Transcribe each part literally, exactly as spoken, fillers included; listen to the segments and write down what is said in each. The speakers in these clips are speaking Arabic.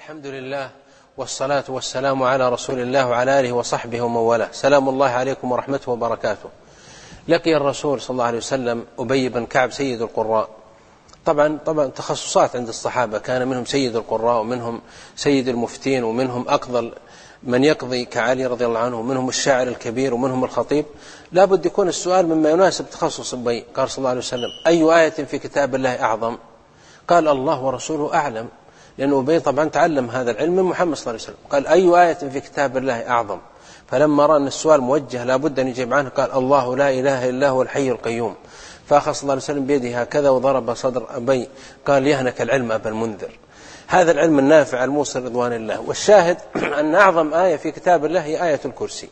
الحمد لله والصلاة والسلام على رسول الله وعلى آله وصحبه ومن والاه. سلام الله عليكم ورحمته وبركاته. لقي الرسول صلى الله عليه وسلم أبي بن كعب سيد القراء. طبعا طبعا تخصصات عند الصحابة، كان منهم سيد القراء ومنهم سيد المفتين ومنهم أفضل من يقضي كعلي رضي الله عنه ومنهم الشاعر الكبير ومنهم الخطيب. لا بد يكون السؤال مما يناسب تخصص أبي. قال صلى الله عليه وسلم: أي آية في كتاب الله أعظم؟ قال: الله ورسوله أعلم، لأنه أبي طبعا تعلم هذا العلم من محمد صلى الله عليه وسلم. قال: أي آية في كتاب الله أعظم؟ فلما رأى أن السؤال موجه لا بد أن يجيب عنه قال: الله لا إله إلا هو الحي القيوم. فأخذ صلى الله عليه وسلم بيده هكذا وضرب صدر أبي، قال: يهنك العلم أبا المنذر. هذا العلم النافع الموصل رضوان الله. والشاهد أن أعظم آية في كتاب الله هي آية الكرسي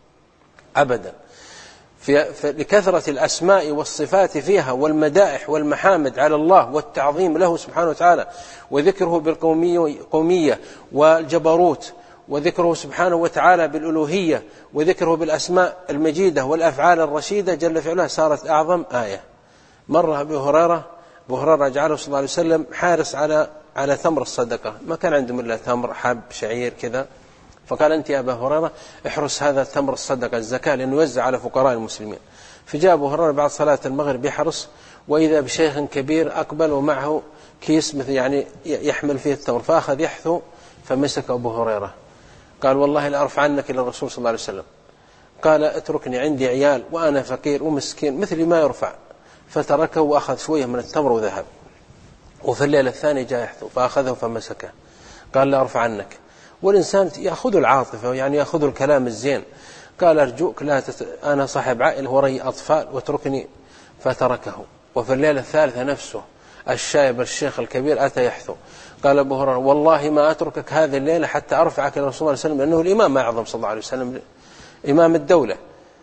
أبدا، في لكثرة الأسماء والصفات فيها والمدائح والمحامد على الله والتعظيم له سبحانه وتعالى، وذكره بالقومية والجبروت، وذكره سبحانه وتعالى بالألوهية، وذكره بالأسماء المجيدة والأفعال الرشيدة جل في علاه، صارت أعظم آية. مرة أبو هريرة أبو هريرة جعله صلى الله عليه وسلم حارس على على تمر الصدقة، ما كان عندهم إلا تمر حب شعير كذا، فقال: أنت يا أبا هريرة احرس هذا تمر الصدقة الزكاة لأنه يوزع على فقراء المسلمين. فجاء أبو هريرة بعد صلاة المغرب يحرس، وإذا بشيخ كبير أقبل ومعه كيس مثل يعني يحمل فيه التمر، فأخذ يحثو فمسك أبو هريرة، قال: والله لأرفع عنك إلى الرسول صلى الله عليه وسلم. قال: اتركني، عندي عيال وأنا فقير ومسكين مثل ما يرفع. فتركه وأخذ شوية من التمر وذهب. وفي الليلة الثانية جاء يحثو فأخذه فمسكه، قال: لا أرفع عنك. والإنسان يأخذ العاطفة، يعني يأخذ الكلام الزين. قال: أرجوك لا تت... أنا صاحب عائلة وري أطفال واتركني. فتركه. وفي الليلة الثالثة نفسه الشايب الشيخ الكبير أتى يحثو، قال أبو هريرة: والله ما أتركك هذه الليلة حتى أرفعك إلى رسول الله صلى الله عليه وسلم، لأنه الإمام أعظم صلى الله عليه وسلم، إمام الدولة.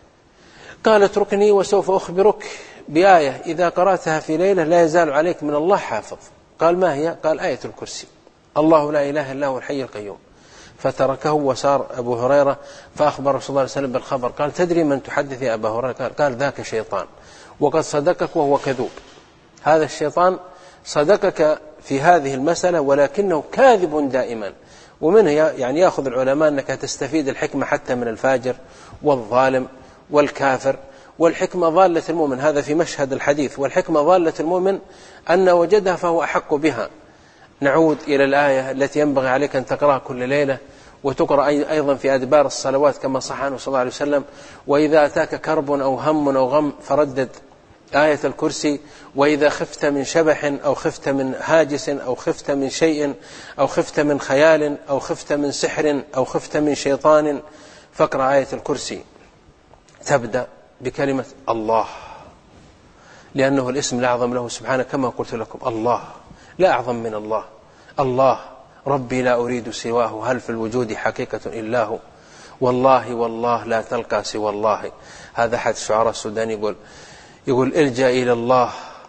قال: اتركني وسوف أخبرك بآية إذا قرأتها في ليلة لا يزال عليك من الله حافظ. قال: ما هي؟ قال: آية الكرسي، الله لا إله إلا هو الحي القيوم. فتركه وسار أبو هريرة فأخبر رسول الله صلى الله عليه وسلم بالخبر. قال: تدري من تحدث يا أبا هريرة؟ قال: قال: ذاك شيطان، وقد صدقك وهو كذوب. هذا الشيطان صدقك في هذه المسألة ولكنه كاذب دائما. ومنه يعني يأخذ العلماء أنك تستفيد الحكمة حتى من الفاجر والظالم والكافر. والحكمة ضالة المؤمن، هذا في مشهد الحديث. والحكمة ضالة المؤمن أن وجدها فهو أحق بها. نعود إلى الآية التي ينبغي عليك أن تقرأها كل ليلة، وتقرأ أيضا في أدبار الصلوات كما صح عنه صلى الله عليه وسلم: وإذا أتاك كرب أو هم أو غم فردد آية الكرسي، وإذا خفت من شبح أو خفت من هاجس أو خفت من شيء أو خفت من خيال أو خفت من سحر أو خفت من شيطان فاقرأ آية الكرسي. تبدأ بكلمة الله، لأنه الاسم الأعظم له سبحانه كما قلت لكم. الله لا أعظم من الله. الله ربي لا أريد سواه، هل في الوجود حقيقة إلا هو، والله والله لا تلقى سوى الله. هذا أحد الشعراء السوداني يقول يقول الجأ إلى الله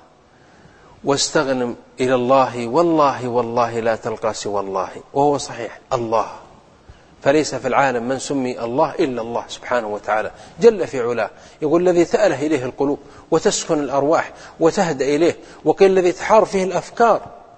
واستغنم إلى الله، والله والله لا تلقى سوى الله. وهو صحيح الله، فليس في العالم من سمي الله إلا الله سبحانه وتعالى جل في علاه. يقول: الذي تأله إليه القلوب وتسكن الأرواح وتهدأ إليه، وكل الذي تحار فيه الأفكار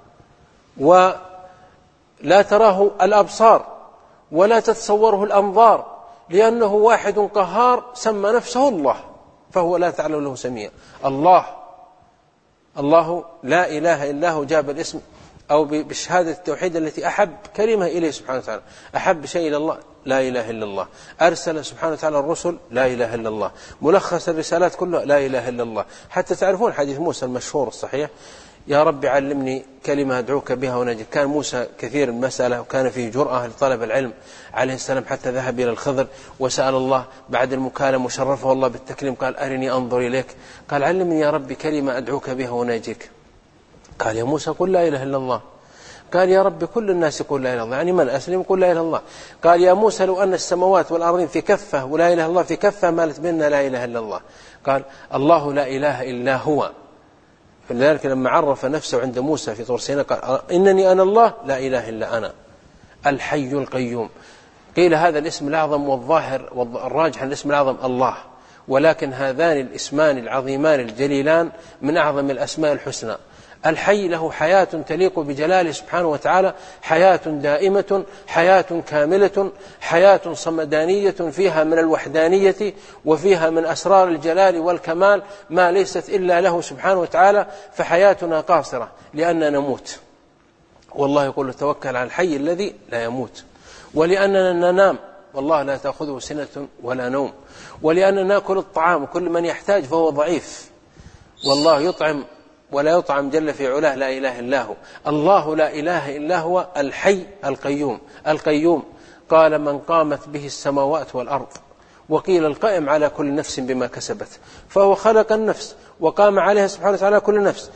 ولا تراه الأبصار ولا تتصوره الأنظار، لأنه واحد قهار سمى نفسه الله، فهو لا تعلم له سميا. الله الله لا إله إلا هو، جاب الاسم أو بشهادة التوحيد التي أحب كلمة إليه سبحانه وتعالى. أحب شيء إلى الله لا إله إلا الله. أرسل سبحانه وتعالى الرسل لا إله إلا الله. ملخص الرسالات كلها لا إله إلا الله. حتى تعرفون حديث موسى المشهور الصحيح: يا رب علمني كلمة أدعوك بها ونجد. كان موسى كثير المسألة وكان فيه جرأة لطلب العلم عليه السلام، حتى ذهب إلى الخضر وسأل الله بعد المكالمة وشرفه الله بالتكليم، قال: أرني أنظر إليك. قال: علمني يا رب كلمة أدعوك بها ونجيك. قال: يا موسى قل لا إله إلا الله. قال: يا رب كل الناس يقول لا إله إلا الله، يعني من أسلم يقول لا إله إلا الله. قال: يا موسى لو أن السماوات والأرضين في كفة ولا إله إلا الله في كفة مالت بيننا لا إله إلا الله. قال: الله لا إله إلا هو. فلذلك لما عرف نفسه عند موسى في طور سيناء قال: إنني أنا الله لا إله إلا أنا الحي القيوم. قيل هذا الاسم الأعظم، والظاهر والراجح الاسم الأعظم الله، ولكن هذان الاسمان العظيمان الجليلان من أعظم الأسماء الحسنى. الحي له حياة تليق بجلاله سبحانه وتعالى، حياة دائمة، حياة كاملة، حياة صمدانية فيها من الوحدانية وفيها من أسرار الجلال والكمال ما ليست إلا له سبحانه وتعالى. فحياتنا قاصرة لأننا نموت، والله يقول توكل على الحي الذي لا يموت، ولأننا ننام والله لا تأخذه سنة ولا نوم، ولأننا نأكل الطعام، كل من يحتاج فهو ضعيف، والله يطعم ولا يطعم جل في علاه، لا إله إلا هو. الله لا إله إلا هو الحي القيوم. القيوم قال من قامت به السماوات والأرض، وقيل القائم على كل نفس بما كسبت، فهو خلق النفس وقام عليها سبحانه وتعالى كل نفس،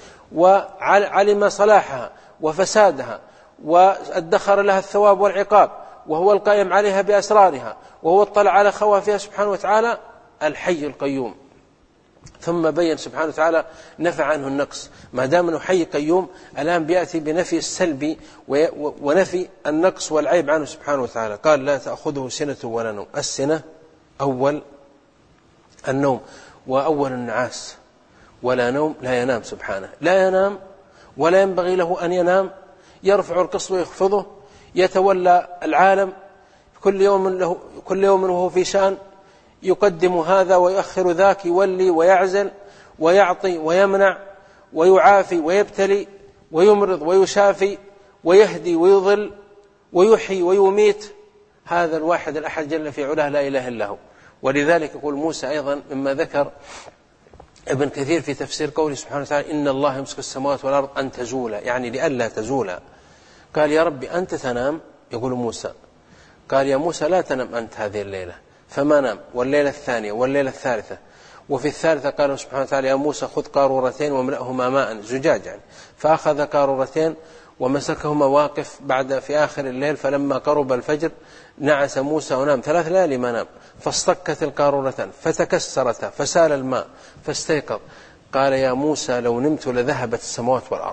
وعلم صلاحها وفسادها وادخر لها الثواب والعقاب، وهو القائم عليها بأسرارها، وهو اطلع على خوافها سبحانه وتعالى، الحي القيوم. ثم بين سبحانه وتعالى نفى عنه النقص، ما دام أنه حي قيوم الآن بيأتي بنفي السلب ونفي النقص والعيب عنه سبحانه وتعالى. قال لا تأخذه سنة ولا نوم. السنة أول النوم، وأول النعاس، ولا نوم، لا ينام سبحانه، لا ينام ولا ينبغي له أن ينام، يرفع القسط ويخفضه، يتولى العالم كل يوم له كل يوم وهو في شأن، يقدم هذا ويؤخر ذاك، يولي ويعزل ويعطي ويمنع ويعافي ويبتلي ويمرض ويشافي ويهدي ويضل ويحيي ويميت. هذا الواحد الأحد جل في علاه لا إله إلا هو. ولذلك يقول موسى أيضا مما ذكر ابن كثير في تفسير قوله سبحانه وتعالى إن الله يمسك السماوات والأرض أن تزولا، يعني لئلا تزولا. قال يا ربي أنت تنام، يقول موسى، قال يا موسى لا تنم أنت هذه الليلة، فما نام، والليلة الثانية والليلة الثالثة، وفي الثالثة قال سبحانه وتعالى يا موسى خذ قارورتين واملأهما ماء، زجاج يعني، فأخذ قارورتين ومسكهما واقف بعد في آخر الليل، فلما قرب الفجر نعس موسى ونام ثلاث ليالي ما نام، فاصطكت القارورتان فتكسرتا فسال الماء فاستيقظ، قال يا موسى لو نمت لذهبت السماوات والأرض،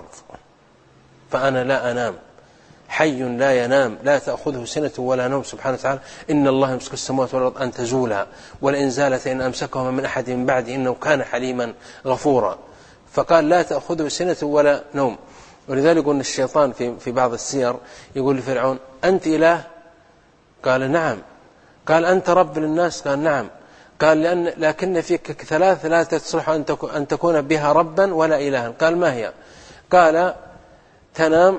فأنا لا أنام، حي لا ينام، لا تأخذه سنة ولا نوم سبحانه وتعالى، إن الله يمسك السماوات والأرض أن تزولا ولئن زالت إن أمسكهما من أحد من بعد إنه كان حليما غفورا. فقال لا تأخذه سنة ولا نوم. ولذلك قلنا الشيطان في في بعض السير يقول لفرعون أنت إله؟ قال نعم. قال أنت رب للناس؟ قال نعم. قال لأن لكن فيك ثلاث لا تصلح أن تكون بها ربا ولا إلها. قال ما هي؟ قال تنام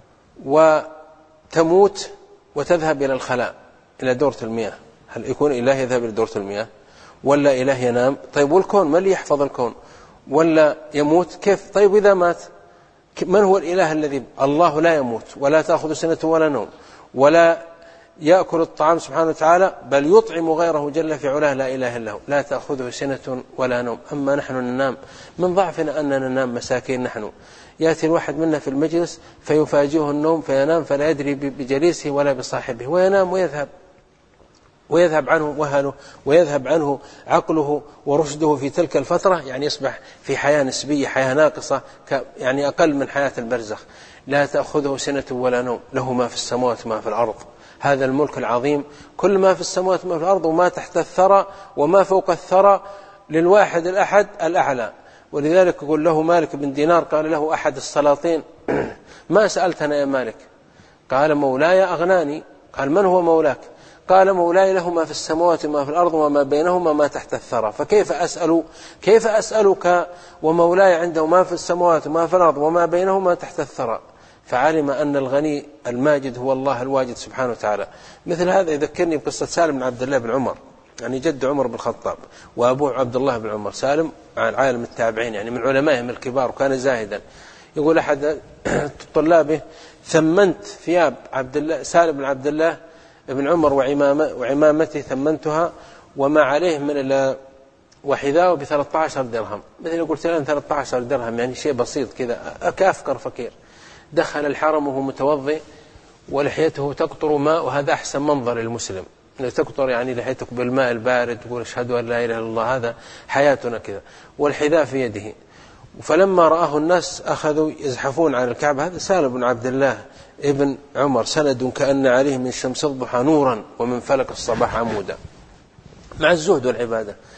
وتموت وتذهب إلى الخلاء إلى دورة المياه. هل يكون إله يذهب إلى دورة المياه ولا إله ينام؟ طيب والكون ما اللي يحفظ الكون؟ ولا يموت كيف؟ طيب إذا مات من هو الإله الذي؟ الله لا يموت ولا تأخذ سنة ولا نوم ولا يأكل الطعام سبحانه وتعالى، بل يطعم غيره جل في علاه لا إله إلا هو، لا تأخذه سنة ولا نوم. أما نحن ننام من ضعفنا أننا ننام مساكين نحن، يأتي الواحد منا في المجلس فيفاجئه النوم فينام فلا يدري بجليسه ولا بصاحبه، وينام ويذهب ويذهب عنه وهله ويذهب عنه عقله ورشده في تلك الفترة، يعني يصبح في حياة نسبية، حياة ناقصة، يعني أقل من حياة البرزخ. لا تأخذه سنة ولا نوم، له ما في السماوات وما في الأرض، هذا الملك العظيم، كل ما في السماوات وما في الأرض وما تحت الثرى وما فوق الثرى للواحد الأحد الأعلى. ولذلك يقول له مالك بن دينار، قال له أحد السلاطين ما سألتنا يا مالك؟ قال مولاي أغناني. قال من هو مولاك؟ قال مولاي له ما في السماوات وما في الأرض وما بينهما ما تحت الثرى، فكيف أسأل كيف أسألك ومولاي عنده ما في السماوات وما في الأرض وما بينهما تحت الثرى؟ فعلم أن الغني الماجد هو الله الواجد سبحانه وتعالى. مثل هذا يذكرني بقصة سالم بن عبد الله بن عمر، يعني جد عمر بن الخطاب وأبوه عبد الله بن عمر. سالم عن عالم التابعين، يعني من علمائهم الكبار، وكان زاهدا. يقول أحد طلابه ثمنت ثياب عبد الله سالم بن عبد الله بن عمر وعمامة وعمامته ثمنتها وما عليه من وحذاءه بثلاثة عشر درهم. مثل قلت الآن ثلاثة عشر درهم يعني شيء بسيط كذا، كأفكر فقير. دخل الحرم وهو متوضئ ولحيته تقطر ماء، وهذا أحسن منظر للمسلم، أن تقطر يعني لحيتك بالماء البارد، تقول أشهد أن لا إله إلا الله، هذا حياتنا كذا، والحذاء في يده. فلما رآه الناس أخذوا يزحفون على الكعبة. هذا سالم بن عبد الله ابن عمر، سند كأن عليه من شمس الضحى نورا ومن فلك الصباح عمودا، مع الزهد والعبادة.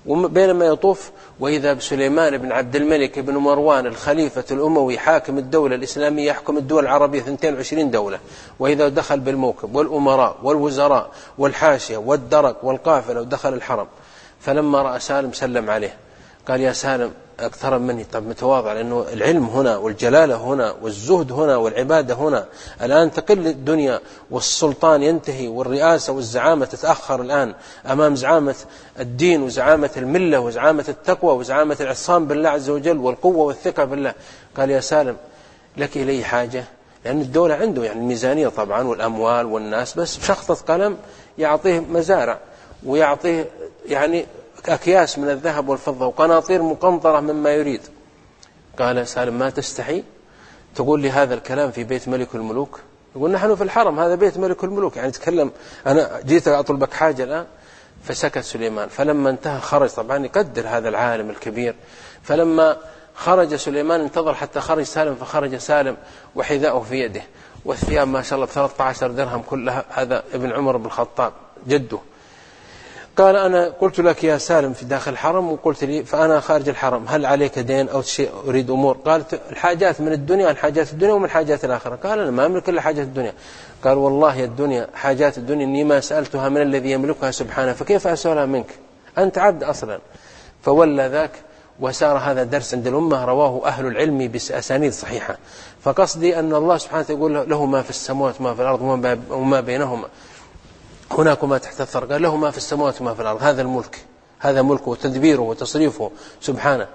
وبينما يطوف وإذا بسليمان بن عبد الملك بن مروان الخليفة الأموي حاكم الدولة الإسلامية يحكم الدول العربية اثنتين وعشرين دولة، وإذا دخل بالموكب والأمراء والوزراء والحاشية والدرك والقافلة ودخل الحرم. فلما رأى سالم سلم عليه قال: يا سالم اقترب مني. طب متواضع، لأنه العلم هنا والجلالة هنا والزهد هنا والعبادة هنا. الآن تقل الدنيا والسلطان ينتهي والرئاسة والزعامة تتأخر الآن أمام زعامة الدين وزعامة الملة وزعامة التقوى وزعامة العصام بالله عز وجل والقوة والثقة بالله. قال: يا سالم لك إلي حاجة؟ لأن الدولة عنده يعني الميزانية طبعا والأموال والناس، بس بشخطة قلم يعطيه مزارع ويعطيه يعني أكياس من الذهب والفضة وقناطير مقنطرة مما يريد. قال سالم: ما تستحي تقول لي هذا الكلام في بيت ملك الملوك؟ يقول: نحن في الحرم، هذا بيت ملك الملوك، يعني تكلم أنا جيت أطلبك حاجة الآن. فسكت سليمان. فلما انتهى خرج، طبعا يقدر هذا العالم الكبير. فلما خرج سليمان انتظر حتى خرج سالم، فخرج سالم وحذاؤه في يده والثياب ما شاء الله بثلاثة عشر درهم كلها. هذا ابن عمر بن الخطاب جده. قال: أنا قلت لك يا سالم في داخل الحرم وقلت لي فأنا خارج الحرم، هل عليك دين أو شيء أريد أمور؟ قالت: الحاجات من الدنيا، عن حاجات الدنيا ومن حاجات الآخرة. قال: أنا ما أملك إلا حاجات الدنيا. قال: والله يا الدنيا حاجات الدنيا إني ما سألتها من الذي يملكها سبحانه، فكيف أسألها منك؟ أنت عبد أصلا. فولى ذاك. وسار هذا درس عند الأمة رواه أهل العلم بأسانيد صحيحة. فقصدي أن الله سبحانه يقول له ما في السماوات وما في الأرض وما بينهما، هناك ما تحت الثرى. قال: له ما في السماوات وما في الأرض، هذا الملك، هذا ملكه وتدبيره وتصريفه سبحانه.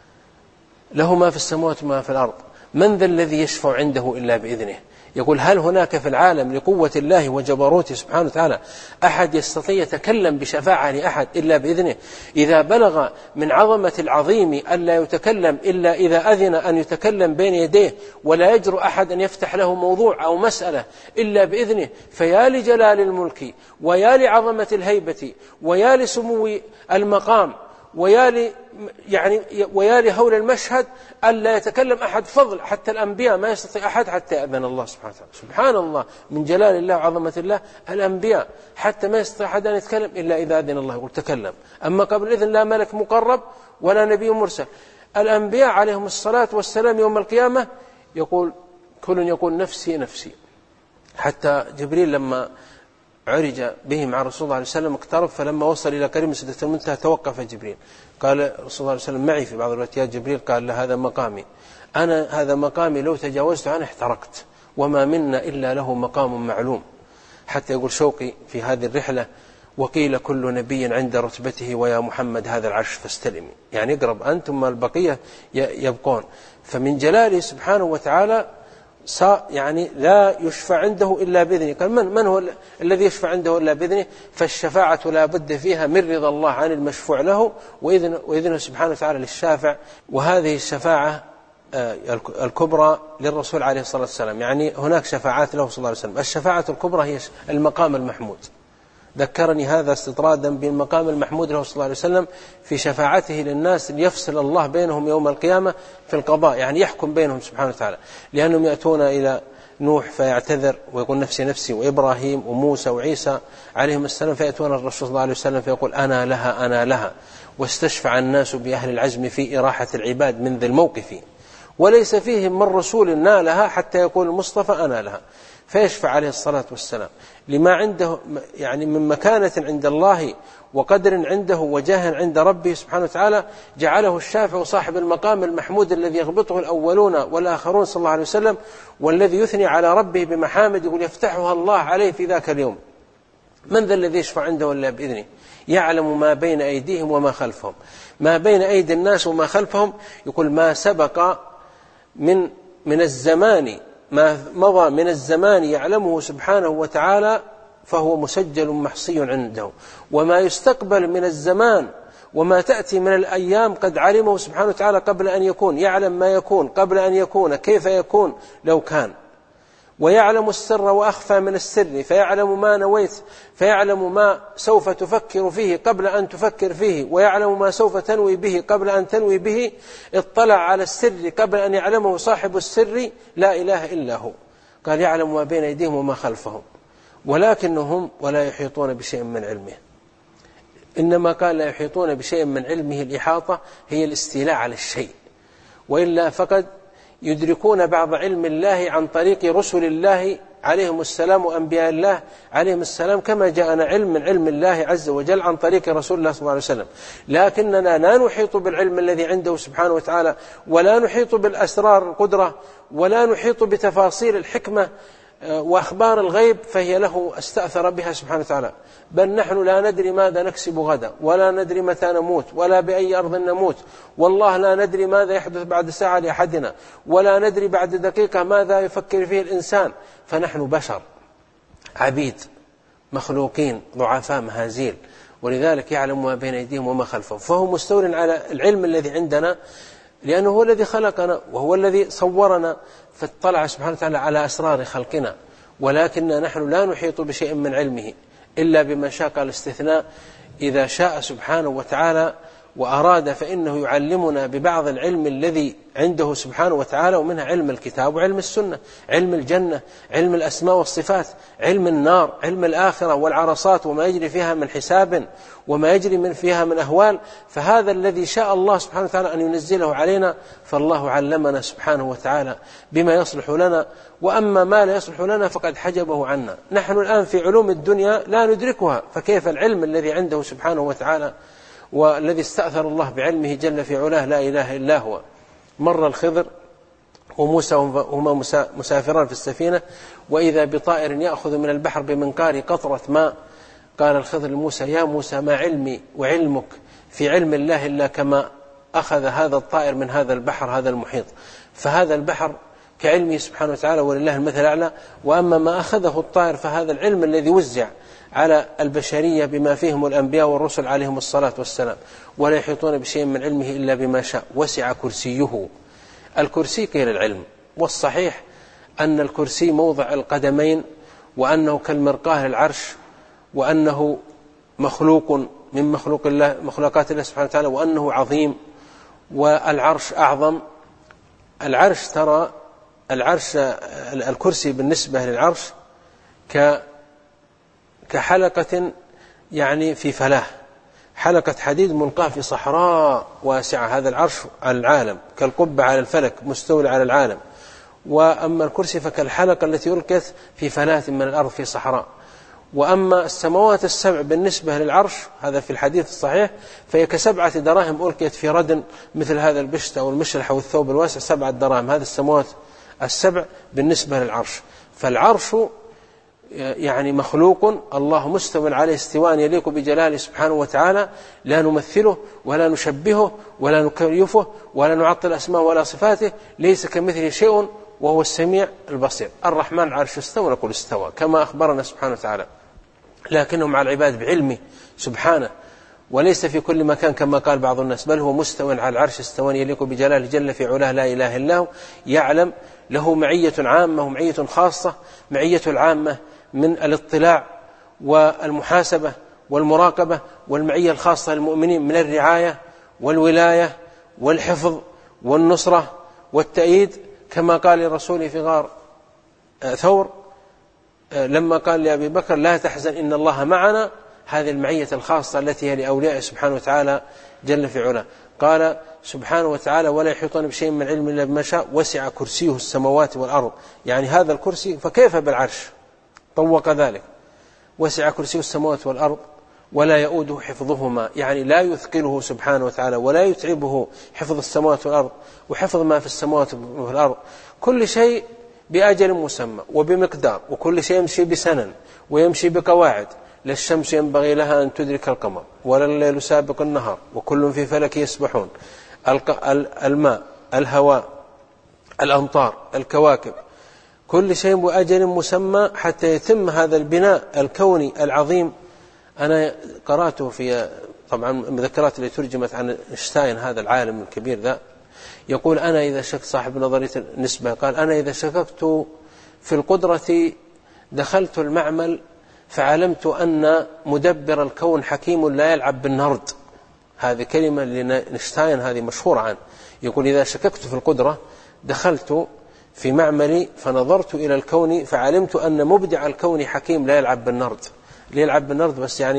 له ما في السماوات وما في الأرض. من ذا الذي يشفع عنده إلا بإذنه؟ يقول: هل هناك في العالم لقوة الله وجبروته سبحانه وتعالى أحد يستطيع يتكلم بشفاعة لأحد إلا بإذنه؟ إذا بلغ من عظمة العظيم ألا يتكلم إلا إذا أذن أن يتكلم بين يديه، ولا يجرؤ أحد أن يفتح له موضوع أو مسألة إلا بإذنه. فيا لجلال الملك ويا لعظمة الهيبة ويا لسمو المقام ويا ل يعني ويا لهول المشهد ألا يتكلم أحد فضل، حتى الأنبياء ما يستطيع أحد حتى يأذن الله سبحانه وتعالى. سبحان الله، من جلال الله وعظمة الله الأنبياء حتى ما يستطيع أحد أن يتكلم إلا إذا أذن الله يقول تكلم. أما قبل إذن لا ملك مقرب ولا نبي مرسل. الأنبياء عليهم الصلاة والسلام يوم القيامة يقول كل يقول نفسي نفسي. حتى جبريل لما عرج به مع رسول الله عليه وسلم اقترب، فلما وصل إلى قريب سدرة المنتهى توقف جبريل. قال رسول الله عليه وسلم: معي في بعض الروايات يا جبريل. قال: له هذا مقامي، أنا هذا مقامي لو تجاوزت عنه احترقت، وما منا إلا له مقام معلوم. حتى يقول شوقي في هذه الرحلة: وقيل كل نبي عند رتبته ويا محمد هذا العرش فاستلمي، يعني اقرب أنتم ما البقية يبقون. فمن جلاله سبحانه وتعالى يعني لا يشفع عنده إلا بإذنه. قال: من, من هو الذي يشفع عنده إلا بإذنه؟ فالشفاعة لا بد فيها من رضا الله عن المشفوع له وإذن وإذنه سبحانه وتعالى للشافع. وهذه الشفاعة الكبرى للرسول عليه الصلاة والسلام، يعني هناك شفاعات له صلى الله عليه وسلم. الشفاعة الكبرى هي المقام المحمود. ذكرني هذا استطرادا بالمقام المحمود له صلى الله عليه وسلم في شفاعته للناس ليفصل الله بينهم يوم القيامة في القضاء، يعني يحكم بينهم سبحانه وتعالى. لأنهم يأتون إلى نوح فيعتذر ويقول نفسي نفسي، وإبراهيم وموسى وعيسى عليهم السلام فيأتون الرسول صلى الله عليه وسلم فيقول أنا لها أنا لها. واستشفع الناس بأهل العزم في إراحة العباد من ذي الموقف، وليس فيهم من رسول نالها حتى يقول المصطفى أنا لها. فيشفع عليه الصلاة والسلام لما عنده يعني من مكانة عند الله وقدر عنده وجاه عند ربه سبحانه وتعالى، جعله الشافع صاحب المقام المحمود الذي يغبطه الأولون والآخرون صلى الله عليه وسلم، والذي يثني على ربه بمحامد يقول يفتحها الله عليه في ذاك اليوم. من ذا الذي يشفع عنده إلا بإذنه؟ يعلم ما بين أيديهم وما خلفهم. ما بين أيدي الناس وما خلفهم يقول ما سبق من من الزمان، ما مضى من الزمان يعلمه سبحانه وتعالى فهو مسجل محصي عنده، وما يستقبل من الزمان وما تأتي من الأيام قد علمه سبحانه وتعالى قبل أن يكون. يعلم ما يكون قبل أن يكون كيف يكون لو كان، ويعلم السر وأخفى من السر، فيعلم ما نويت، فيعلم ما سوف تفكر فيه قبل أن تفكر فيه، ويعلم ما سوف تنوي به قبل أن تنوي به. اطلع على السر قبل أن يعلمه صاحب السر لا إله إلا هو. قال يعلم ما بين أيديهم وما خلفهم ولكنهم ولا يحيطون بشيء من علمه. إنما قال لا يحيطون بشيء من علمه. الإحاطة هي الاستيلاء على الشيء، وإلا فقد يدركون بعض علم الله عن طريق رسل الله عليهم السلام وأنبياء الله عليهم السلام، كما جاءنا علم من علم الله عز وجل عن طريق رسول الله صلى الله عليه وسلم. لكننا لا نحيط بالعلم الذي عنده سبحانه وتعالى، ولا نحيط بالأسرار القدرة، ولا نحيط بتفاصيل الحكمة وأخبار الغيب، فهي له استأثر بها سبحانه وتعالى. بل نحن لا ندري ماذا نكسب غدا، ولا ندري متى نموت، ولا بأي أرض نموت، والله لا ندري ماذا يحدث بعد ساعة لأحدنا، ولا ندري بعد دقيقة ماذا يفكر فيه الإنسان. فنحن بشر عبيد مخلوقين ضعفاء مهازيل، ولذلك يعلم ما بين أيديهم وما خلفهم. فهو مستول على العلم الذي عندنا، لأنه هو الذي خلقنا وهو الذي صورنا، فاطلع سبحانه وتعالى على أسرار خلقنا. ولكننا نحن لا نحيط بشيء من علمه إلا بما شاء. قال الاستثناء: إذا شاء سبحانه وتعالى وأراد فإنه يعلمنا ببعض العلم الذي عنده سبحانه وتعالى، ومنها علم الكتاب وعلم السنة، علم الجنة، علم الأسماء والصفات، علم النار، علم الآخرة والعرصات وما يجري فيها من حساب وما يجري من فيها من أهوال. فهذا الذي شاء الله سبحانه وتعالى أن ينزله علينا، فالله علمنا سبحانه وتعالى بما يصلح لنا، وأما ما لا يصلح لنا فقد حجبه عنا. نحن الآن في علوم الدنيا لا ندركها، فكيف العلم الذي عنده سبحانه وتعالى والذي استأثر الله بعلمه جل في علاه لا إله إلا هو. مر الخضر وموسى هما مسافران في السفينة، وإذا بطائر يأخذ من البحر بمنقار قطرة ماء. قال الخضر لموسى: يا موسى، ما علمي وعلمك في علم الله إلا كما أخذ هذا الطائر من هذا البحر، هذا المحيط. فهذا البحر كعلمه سبحانه وتعالى ولله المثل الأعلى، وأما ما أخذه الطائر فهذا العلم الذي وزع على البشرية بما فيهم الأنبياء والرسل عليهم الصلاة والسلام. ولا يحيطون بشيء من علمه إلا بما شاء، وسع كرسيه. الكرسي قيل العلم، والصحيح أن الكرسي موضع القدمين، وأنه كالمرقاة للعرش، وأنه مخلوق من مخلوق الله مخلوقات الله سبحانه وتعالى، وأنه عظيم. والعرش أعظم. العرش ترى العرش الكرسي بالنسبة للعرش ك كحلقة يعني في فلاة، حلقة حديد ملقاة في صحراء واسعة. هذا العرش على العالم، كالقبة على الفلك مستولى على العالم. وأما الكرسي فكالحلقة التي ألقت في فلاة من الأرض في صحراء. وأما السماوات السبع بالنسبة للعرش، هذا في الحديث الصحيح، فهي كسبعة دراهم ألقيت في ردن مثل هذا البشت أو المشلح أو الثوب الواسع، سبعة دراهم. هذه السماوات السبع بالنسبة للعرش. فالعرش يعني مخلوق الله مستوى عليه استواء يليق بجلاله سبحانه وتعالى، لا نمثله ولا نشبهه ولا نكيفه ولا نعطل أسماء ولا صفاته، ليس كمثله شيء وهو السميع البصير. الرحمن عرش استوى، نقول استوى كما أخبرنا سبحانه وتعالى، لكنه مع العباد بعلمه سبحانه، وليس في كل مكان كما قال بعض الناس، بل هو مستوى على العرش استوى يليق بجلاله جل في علاه لا إله إلا هو. يعلم، له معية عامة ومعية خاصة. معية العامة من الاطلاع والمحاسبة والمراقبة، والمعية الخاصة للمؤمنين من الرعاية والولاية والحفظ والنصرة والتأييد، كما قال لرسوله في غار ثور لما قال لأبي بكر: لا تحزن إن الله معنا. هذه المعية الخاصة التي هي لأولياء سبحانه وتعالى جل في علاه. قال سبحانه وتعالى: ولا يحيطون بشيء من علم إلا بما شاء، وسع كرسيه السماوات والأرض. يعني هذا الكرسي، فكيف بالعرش؟ طوق ذلك: وسع كرسيه السماوات والأرض ولا يؤوده حفظهما. يعني لا يثقله سبحانه وتعالى ولا يتعبه حفظ السماوات والأرض وحفظ ما في السماوات والأرض. كل شيء بأجل مسمى وبمقدار، وكل شيء يمشي بسنن ويمشي بقواعد. لا الشمس ينبغي لها أن تدرك القمر ولا الليل سابق النهار وكل في فلك يسبحون. الماء، الهواء، الأمطار، الكواكب، كل شيء بأجل مسمى حتى يتم هذا البناء الكوني العظيم. أنا قرأته في طبعا المذكرات التي ترجمت عن اينشتاين هذا العالم الكبير ذا، يقول: أنا إذا شك صاحب نظرية النسبة، قال: أنا إذا شككت في القدرة دخلت المعمل فعلمت أن مدبر الكون حكيم لا يلعب بالنرد. هذه كلمة لأينشتاين هذه مشهورة عنه. يقول: إذا شككت في القدرة دخلت في معملي فنظرت إلى الكون فعلمت أن مبدع الكون حكيم لا يلعب بالنرد. لا يلعب بالنرد بس يعني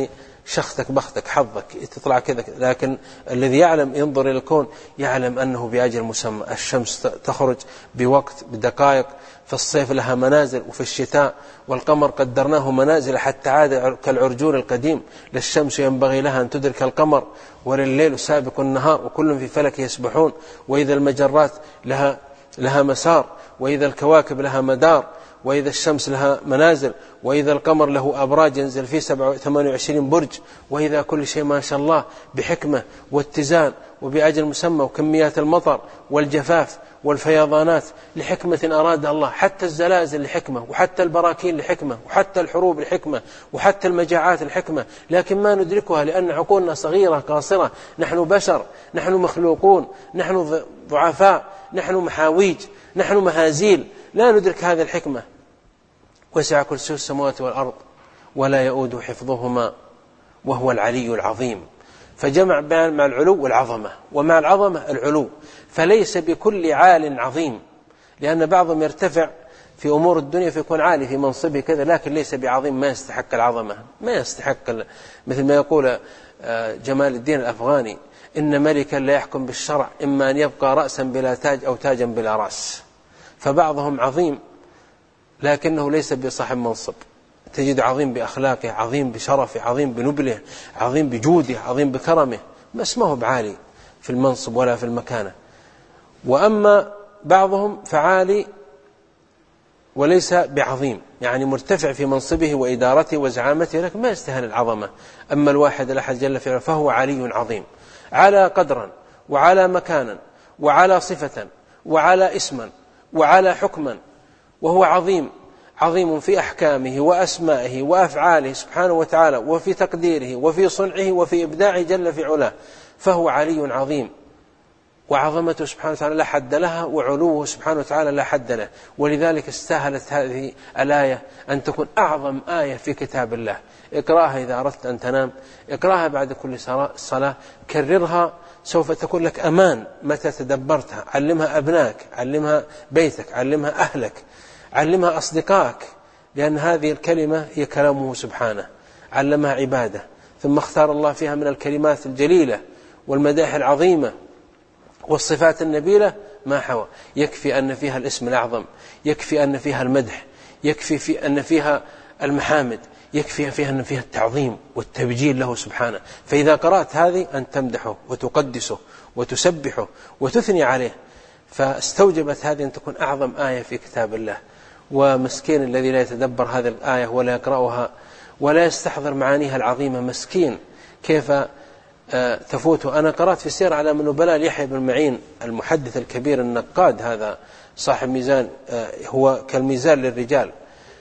شختك بختك حظك تطلع كذا، لكن الذي يعلم ينظر إلى الكون يعلم أنه بأجل مسمى. الشمس تخرج بوقت بدقائق، في الصيف لها منازل وفي الشتاء، والقمر قدرناه منازل حتى عاد كالعرجون القديم. للشمس ينبغي لها أن تدرك القمر، ولليل سابق النهار، وكل في فلك يسبحون. وإذا المجرات لها لها مسار، وإذا الكواكب لها مدار، وإذا الشمس لها منازل، وإذا القمر له أبراج ينزل فيه ثمانية وعشرين برج، وإذا كل شيء ما شاء الله بحكمة واتزان وبأجل مسمى، وكميات المطر والجفاف والفيضانات لحكمة أرادها الله، حتى الزلازل لحكمة، وحتى البراكين لحكمة، وحتى الحروب لحكمة، وحتى المجاعات لحكمة، لكن ما ندركها لأن عقولنا صغيرة قاصرة. نحن بشر، نحن مخلوقون، نحن ضعفاء، نحن محاويج، نحن مهازيل، لا ندرك هذه الحكمة. وسع كرسيه السماوات والأرض ولا يؤود حفظهما وهو العلي العظيم. فجمع بين مع العلو والعظمة، ومع العظمة العلو، فليس بكل عال عظيم، لأن بعضهم يرتفع في أمور الدنيا فيكون عالي في منصبه كذا، لكن ليس بعظيم، ما يستحق العظمة، ما يستحق، مثل ما يقول جمال الدين الأفغاني: إن ملكا لا يحكم بالشرع إما أن يبقى رأسا بلا تاج أو تاجا بلا رأس. فبعضهم عظيم لكنه ليس بصاحب منصب، تجد عظيم بأخلاقه، عظيم بشرفه، عظيم بنبله، عظيم بجوده، عظيم بكرمه، ما اسمه بعالي في المنصب ولا في المكانة. وأما بعضهم فعالي وليس بعظيم، يعني مرتفع في منصبه وإدارته وزعامته، لكن ما يستاهل العظمة. أما الواحد الأحد جل في علاه فهو علي عظيم، على قدرا وعلى مكانا وعلى صفة وعلى اسما وعلى حكما، وهو عظيم، عظيم في أحكامه وأسمائه وأفعاله سبحانه وتعالى، وفي تقديره وفي صنعه وفي إبداعه جل في علاه، فهو علي عظيم، وعظمته سبحانه وتعالى لا حد لها، وعلوه سبحانه وتعالى لا حد له. ولذلك استاهلت هذه الآية أن تكون أعظم آية في كتاب الله. اقرأها إذا أردت أن تنام، اقرأها بعد كل صلاة، كررها، سوف تكون لك أمان متى تدبرتها. علمها أبنائك، علمها بيتك، علمها أهلك، علمها أصدقائك، لأن هذه الكلمة هي كلامه سبحانه، علمها عباده، ثم اختار الله فيها من الكلمات الجليلة والمدائح العظيمة والصفات النبيلة ما حوى. يكفي أن فيها الاسم الأعظم، يكفي أن فيها المدح، يكفي في أن فيها المحامد، يكفي فيها أن فيها التعظيم والتبجيل له سبحانه. فإذا قرأت هذه أن تمدحه وتقدسه وتسبحه وتثني عليه، فاستوجبت هذه أن تكون أعظم آية في كتاب الله. ومسكين الذي لا يتدبر هذه الآية ولا يقرأها ولا يستحضر معانيها العظيمة، مسكين كيف تفوت. أنا قرأت في سير على من نبلاء يحيى بن معين المحدث الكبير النقاد، هذا صاحب ميزان هو كالميزان للرجال،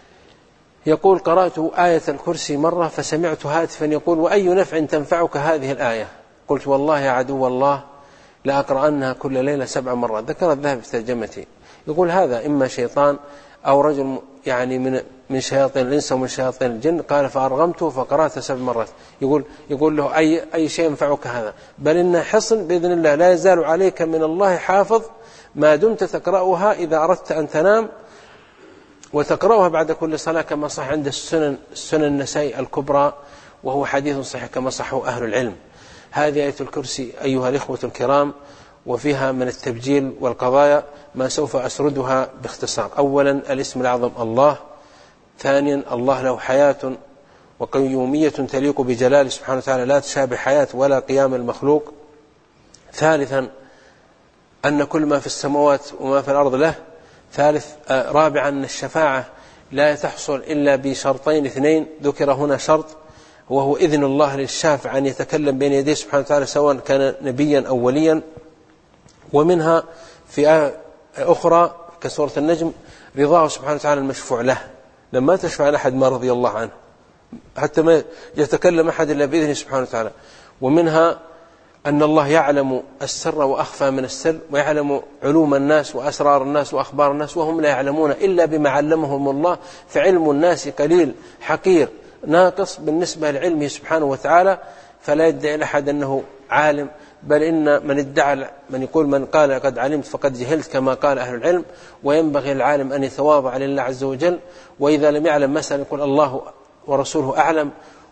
يقول: قرأت آية الكرسي مرة فسمعت هاتفا يقول: وأي نفع تنفعك هذه الآية؟ قلت: والله يا عدو الله لأقرأنها كل ليلة سبع مرات. ذكر الذهبي في ترجمتي، يقول هذا إما شيطان أو رجل يعني من من شياطين الإنس ومن شياطين الجن، قال فأرغمته فقرأت سبع مرات. يقول يقول له: أي أي شيء ينفعك هذا؟ بل إن حصن بإذن الله، لا يزال عليك من الله حافظ ما دمت تقرأها إذا أردت أن تنام، وتقرأها بعد كل صلاة كما صح عند السنن السنن النسائي الكبرى، وهو حديث صحيح كما صحه أهل العلم. هذه آية الكرسي أيها الإخوة الكرام، وفيها من التبجيل والقضايا ما سوف أسردها باختصار. أولا الاسم الأعظم الله. ثانيا الله له حياة وقيومية تليق بجلاله سبحانه وتعالى، لا تشابه حياة ولا قيام المخلوق. ثالثا أن كل ما في السماوات وما في الأرض له. ثالث رابعا أن الشفاعة لا تحصل إلا بشرطين اثنين، ذكر هنا شرط وهو إذن الله للشافع أن يتكلم بين يديه سبحانه وتعالى سواء كان نبيا أو وليا. ومنها في آية أخرى كسورة النجم رضاه سبحانه وتعالى المشفوع له، لما تشفع أحد ما رضي الله عنه، حتى ما يتكلم أحد إلا بإذنه سبحانه وتعالى. ومنها أن الله يعلم السر وأخفى من السر، ويعلم علوم الناس وأسرار الناس وأخبار الناس، وهم لا يعلمون إلا بما علمهم الله، فعلم الناس قليل حقير ناقص بالنسبة لعلمه سبحانه وتعالى. فلا يدعي أحد أنه عالم، بل إن من ادعى من يقول من قال قد علمت فقد جهلت كما قال أهل العلم. وينبغي العالم أن يتواضع لله عز وجل، وإذا لم يعلم مسألة يقول الله ورسوله أعلم،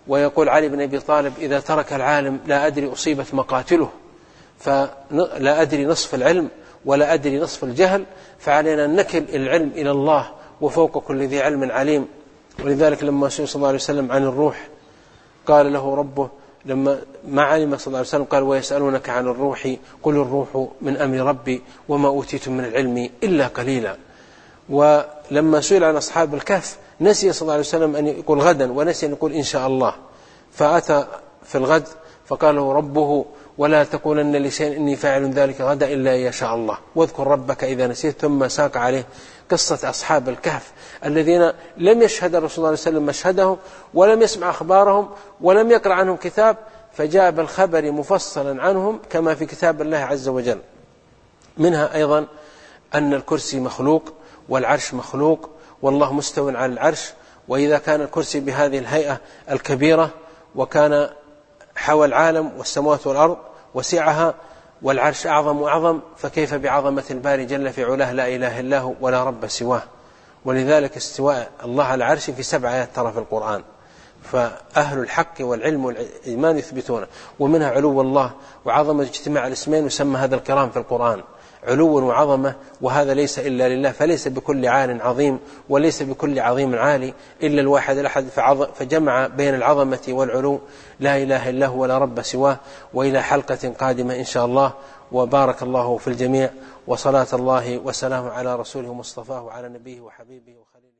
ويقول علي بن أبي طالب إذا ترك العالم لا أدري أصيبت مقاتله، فلا أدري نصف العلم ولا أدري نصف الجهل، فعلينا أن نكل العلم إلى الله وفوق كل ذي علم عليم. ولذلك لما سئل صلى الله عليه وسلم عن الروح قال له ربه لما ما علم صلى الله عليه وسلم قال ويسألونك عن الروح قل الروح من أمر ربي وما أوتيتم من العلم إلا قليلا. ولما سئل عن أصحاب الكهف نسي صلى الله عليه وسلم أن يقول غدا ونسي أن يقول إن شاء الله، فأتى في الغد فقال له ربه ولا تقولن لشيء إني فاعل ذلك غدا إلا إن شاء الله واذكر ربك إذا نسيت. ثم ساق عليه قصة أصحاب الكهف الذين لم يشهد الرسول صلى الله عليه وسلم مشهدهم ولم يسمع أخبارهم ولم يقرأ عنهم كتاب، فجاء بالخبر مفصلا عنهم كما في كتاب الله عز وجل. منها أيضا أن الكرسي مخلوق والعرش مخلوق والله مستو على العرش، وإذا كان الكرسي بهذه الهيئة الكبيرة وكان حوى العالم والسماوات والأرض وسعها والعرش أعظم وأعظم، فكيف بعظمة الباري جل في علاه لا إله إلا هو ولا رب سواه. ولذلك استواء الله على العرش في سبع آيات ترى في القرآن، فأهل الحق والعلم والإيمان يثبتونه. ومنها علو الله وعظمة اجتماع الاسمين، يسمى هذا الكرام في القرآن علو وعظمة، وهذا ليس إلا لله، فليس بكل عال عظيم وليس بكل عظيم عالي إلا الواحد الأحد، فجمع بين العظمة والعلو لا إله إلا هو ولا رب سواه. وإلى حلقة قادمة إن شاء الله، وبارك الله في الجميع، وصلاة الله وسلامه على رسوله مصطفاه وعلى نبيه وحبيبه وخليله.